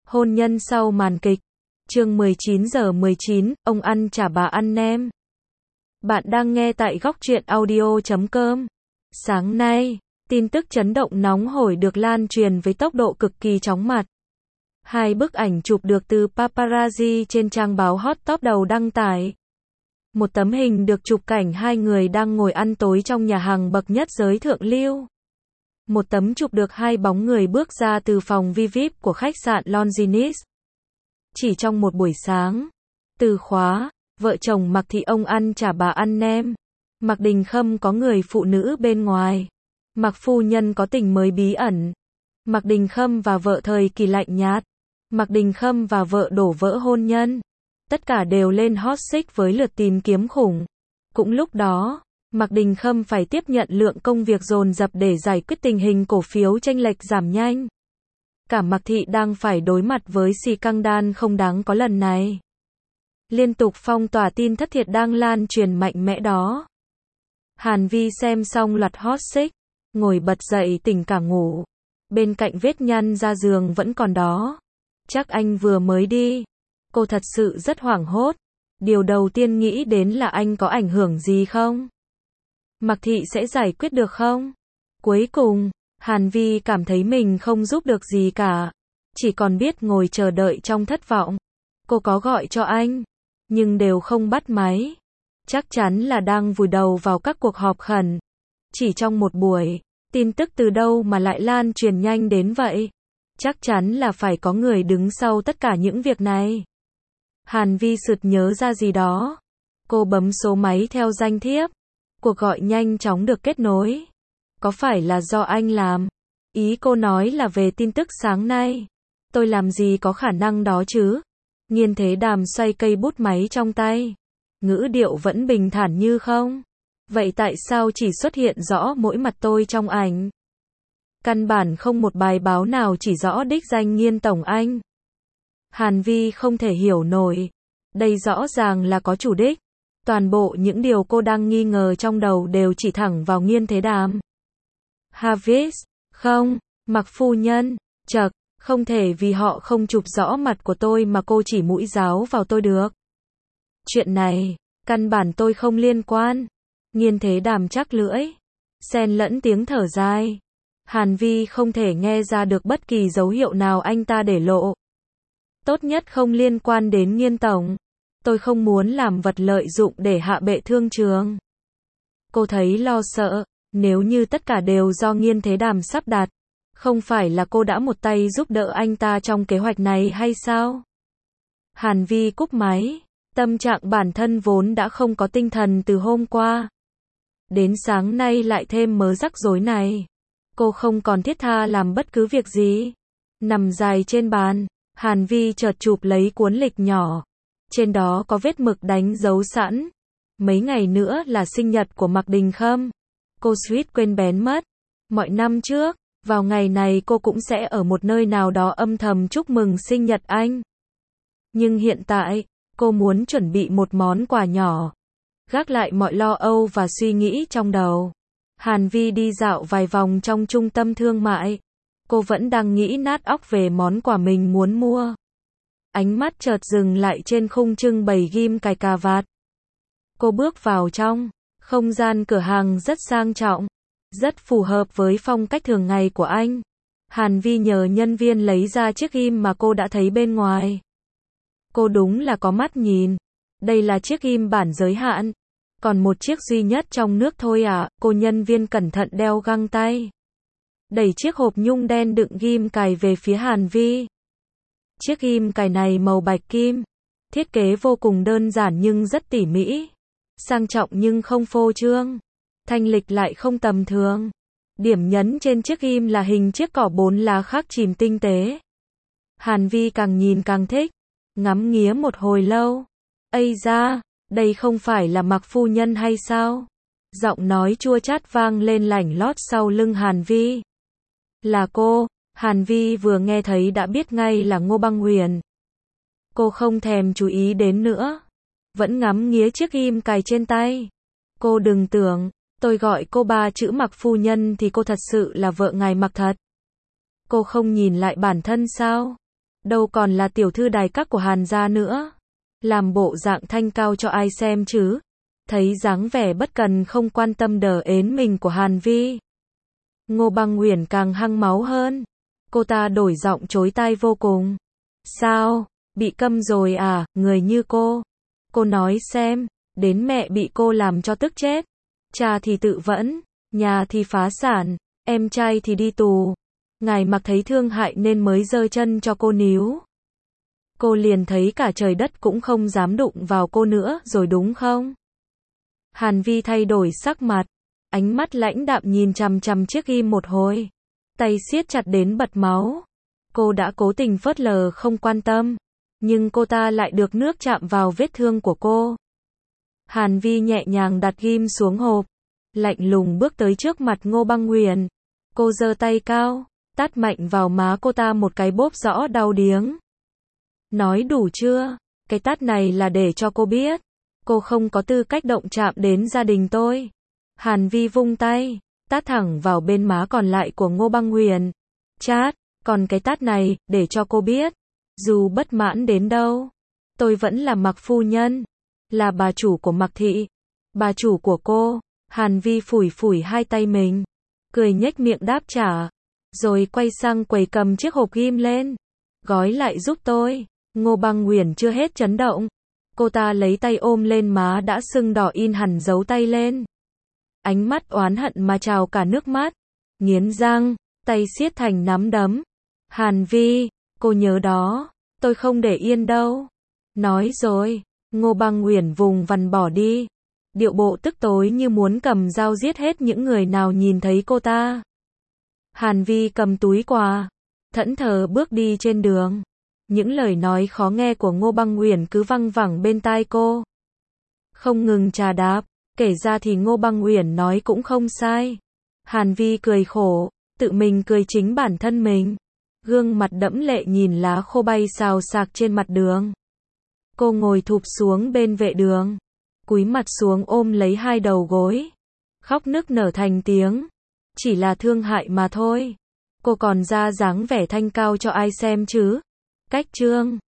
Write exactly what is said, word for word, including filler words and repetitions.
Hôn nhân sau màn kịch. Chương mười chín giờ mười chín, ông ăn chả bà ăn nem. Bạn đang nghe tại góc truyện audio chấm com. Sáng nay, tin tức chấn động nóng hổi được lan truyền với tốc độ cực kỳ chóng mặt. Hai bức ảnh chụp được từ paparazzi trên trang báo hot top đầu đăng tải. Một tấm hình được chụp cảnh hai người đang ngồi ăn tối trong nhà hàng bậc nhất giới thượng lưu. Một tấm chụp được hai bóng người bước ra từ phòng vi ai pi của khách sạn Longines. Chỉ trong một buổi sáng. Từ khóa, vợ chồng Mạc Thị ông ăn chả bà ăn nem. Mạc Đình Khâm có người phụ nữ bên ngoài. Mạc phu nhân có tình mới bí ẩn. Mạc Đình Khâm và vợ thời kỳ lạnh nhạt. Mạc Đình Khâm và vợ đổ vỡ hôn nhân. Tất cả đều lên hot search với lượt tìm kiếm khủng. Cũng lúc đó, Mạc Đình Khâm phải tiếp nhận lượng công việc dồn dập để giải quyết tình hình cổ phiếu chênh lệch giảm nhanh. Cả Mạc Thị đang phải đối mặt với scandal không đáng có lần này. Liên tục phong tỏa tin thất thiệt đang lan truyền mạnh mẽ đó. Hàn Vi xem xong loạt hot search, ngồi bật dậy tỉnh cả ngủ. Bên cạnh vết nhăn ra giường vẫn còn đó. Chắc anh vừa mới đi. Cô thật sự rất hoảng hốt. Điều đầu tiên nghĩ đến là anh có ảnh hưởng gì không? Mạc Thị sẽ giải quyết được không? Cuối cùng, Hàn Vi cảm thấy mình không giúp được gì cả. Chỉ còn biết ngồi chờ đợi trong thất vọng. Cô có gọi cho anh, nhưng đều không bắt máy. Chắc chắn là đang vùi đầu vào các cuộc họp khẩn. Chỉ trong một buổi, tin tức từ đâu mà lại lan truyền nhanh đến vậy? Chắc chắn là phải có người đứng sau tất cả những việc này. Hàn Vi sực nhớ ra gì đó. Cô bấm số máy theo danh thiếp. Cuộc gọi nhanh chóng được kết nối. Có phải là do anh làm? Ý cô nói là về tin tức sáng nay. Tôi làm gì có khả năng đó chứ? Nghiên Thế Đàm xoay cây bút máy trong tay. Ngữ điệu vẫn bình thản như không. Vậy tại sao chỉ xuất hiện rõ mỗi mặt tôi trong ảnh? Căn bản không một bài báo nào chỉ rõ đích danh Nghiên Tổng Anh. Hàn Vi không thể hiểu nổi. Đây rõ ràng là có chủ đích. Toàn bộ những điều cô đang nghi ngờ trong đầu đều chỉ thẳng vào Nghiên Thế Đàm. Havis, không, Mạc phu nhân, chậc, không thể vì họ không chụp rõ mặt của tôi mà cô chỉ mũi giáo vào tôi được. Chuyện này, căn bản tôi không liên quan. Nghiên Thế Đàm chắc lưỡi, xen lẫn tiếng thở dài. Hàn Vi không thể nghe ra được bất kỳ dấu hiệu nào anh ta để lộ. Tốt nhất không liên quan đến Nghiên Tổng. Tôi không muốn làm vật lợi dụng để hạ bệ thương trường. Cô thấy lo sợ, nếu như tất cả đều do Nghiên Thế Đàm sắp đặt, không phải là cô đã một tay giúp đỡ anh ta trong kế hoạch này hay sao? Hàn Vi cúp máy, tâm trạng bản thân vốn đã không có tinh thần từ hôm qua. Đến sáng nay lại thêm mớ rắc rối này. Cô không còn thiết tha làm bất cứ việc gì. Nằm dài trên bàn, Hàn Vi chợt chụp lấy cuốn lịch nhỏ. Trên đó có vết mực đánh dấu sẵn. Mấy ngày nữa là sinh nhật của Mạc Đình Khâm. Cô suýt quên bén mất. Mọi năm trước, vào ngày này cô cũng sẽ ở một nơi nào đó âm thầm chúc mừng sinh nhật anh. Nhưng hiện tại, cô muốn chuẩn bị một món quà nhỏ. Gác lại mọi lo âu và suy nghĩ trong đầu. Hàn Vi đi dạo vài vòng trong trung tâm thương mại. Cô vẫn đang nghĩ nát óc về món quà mình muốn mua. Ánh mắt chợt dừng lại trên khung trưng bày ghim cài cà vạt. Cô bước vào trong. Không gian cửa hàng rất sang trọng. Rất phù hợp với phong cách thường ngày của anh. Hàn Vi nhờ nhân viên lấy ra chiếc ghim mà cô đã thấy bên ngoài. Cô đúng là có mắt nhìn. Đây là chiếc ghim bản giới hạn. Còn một chiếc duy nhất trong nước thôi à? Cô nhân viên cẩn thận đeo găng tay. Đẩy chiếc hộp nhung đen đựng ghim cài về phía Hàn Vi. Chiếc ghim cài này màu bạch kim. Thiết kế vô cùng đơn giản nhưng rất tỉ mỉ. Sang trọng nhưng không phô trương. Thanh lịch lại không tầm thường. Điểm nhấn trên chiếc ghim là hình chiếc cỏ bốn lá khắc chìm tinh tế. Hàn Vi càng nhìn càng thích. Ngắm nghía một hồi lâu. Ây da, đây không phải là Mạc phu nhân hay sao? Giọng nói chua chát vang lên lảnh lót sau lưng Hàn Vi. Là cô. Hàn Vi vừa nghe thấy đã biết ngay là Ngô Băng Huyền. Cô không thèm chú ý đến nữa. Vẫn ngắm nghía chiếc ghim cài trên tay. Cô đừng tưởng, tôi gọi cô ba chữ Mạc phu nhân thì cô thật sự là vợ ngài Mạc thật. Cô không nhìn lại bản thân sao? đâu còn là tiểu thư đài các của Hàn gia nữa. Làm bộ dạng thanh cao cho ai xem chứ. Thấy dáng vẻ bất cần không quan tâm đờ ến mình của Hàn Vi. Ngô Băng Uyển càng hăng máu hơn. Cô ta đổi giọng chối tai vô cùng. Sao, bị câm rồi à, người như cô. Cô nói xem, đến mẹ bị cô làm cho tức chết. Cha thì tự vẫn, nhà thì phá sản, em trai thì đi tù. Ngài mặc thấy thương hại nên mới giơ chân cho cô níu. Cô liền thấy cả trời đất cũng không dám đụng vào cô nữa rồi đúng không? Hàn Vi thay đổi sắc mặt, ánh mắt lãnh đạm nhìn chằm chằm chiếc ghim một hồi, tay siết chặt đến bật máu. Cô đã cố tình phớt lờ không quan tâm, nhưng cô ta lại được nước chạm vào vết thương của cô. Hàn Vi nhẹ nhàng đặt ghim xuống hộp, lạnh lùng bước tới trước mặt Ngô Băng Uyển. Cô giơ tay cao, tát mạnh vào má cô ta một cái bốp rõ đau điếng. Nói đủ chưa? Cái tát này là để cho cô biết, cô không có tư cách động chạm đến gia đình tôi. Hàn Vi vung tay, tát thẳng vào bên má còn lại của Ngô Băng Uyển. Chát, còn cái tát này, để cho cô biết, dù bất mãn đến đâu, tôi vẫn là Mạc phu nhân, là bà chủ của Mạc thị, bà chủ của cô. Hàn Vi phủi phủi hai tay mình, cười nhếch miệng đáp trả, rồi quay sang quầy cầm chiếc hộp ghim lên. Gói lại giúp tôi. Ngô Băng Uyển chưa hết chấn động. Cô ta lấy tay ôm lên má đã sưng đỏ in hẳn dấu tay lên. Ánh mắt oán hận mà trào cả nước mắt. Nghiến răng, tay siết thành nắm đấm. Hàn Vi, cô nhớ đó, tôi không để yên đâu. Nói rồi, Ngô Băng Uyển vùng vằng bỏ đi. Điệu bộ tức tối như muốn cầm dao giết hết những người nào nhìn thấy cô ta. Hàn Vi cầm túi quà, thẫn thờ bước đi trên đường. Những lời nói khó nghe của Ngô Băng Uyển cứ văng vẳng bên tai cô, không ngừng trà đạp. Kể ra thì Ngô Băng Uyển nói cũng không sai. Hàn Vi cười khổ, tự mình cười chính bản thân mình. Gương mặt đẫm lệ nhìn lá khô bay xào xạc trên mặt đường. Cô ngồi thụp xuống bên vệ đường, cúi mặt xuống ôm lấy hai đầu gối, khóc nức nở thành tiếng. Chỉ là thương hại mà thôi. Cô còn ra dáng vẻ thanh cao cho ai xem chứ. Cách chương